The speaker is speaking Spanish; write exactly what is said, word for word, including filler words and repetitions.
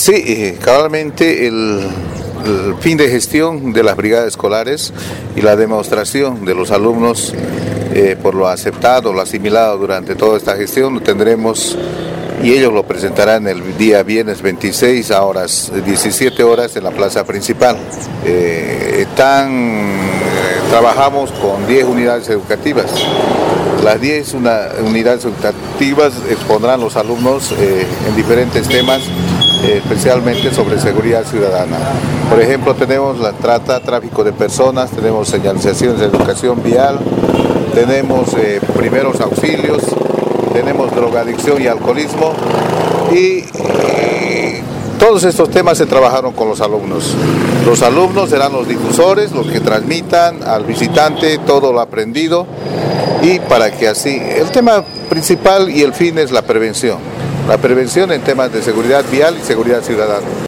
Sí, eh, cabalmente el, el fin de gestión de las brigadas escolares y la demostración de los alumnos eh, por lo aceptado, lo asimilado durante toda esta gestión, lo tendremos y ellos lo presentarán el día viernes veintiséis a horas, diecisiete horas en la plaza principal. Eh, están, eh, trabajamos con diez unidades educativas. Las diez una, unidades educativas expondrán los alumnos eh, en diferentes temas, eh, especialmente sobre seguridad ciudadana. Por ejemplo, tenemos la trata, tráfico de personas, tenemos señalizaciones de educación vial, tenemos eh, primeros auxilios, tenemos drogadicción y alcoholismo y, y todos estos temas se trabajaron con los alumnos. Los alumnos serán los difusores, los que transmitan al visitante todo lo aprendido y para que así, el tema principal y el fin es la prevención, la prevención en temas de seguridad vial y seguridad ciudadana.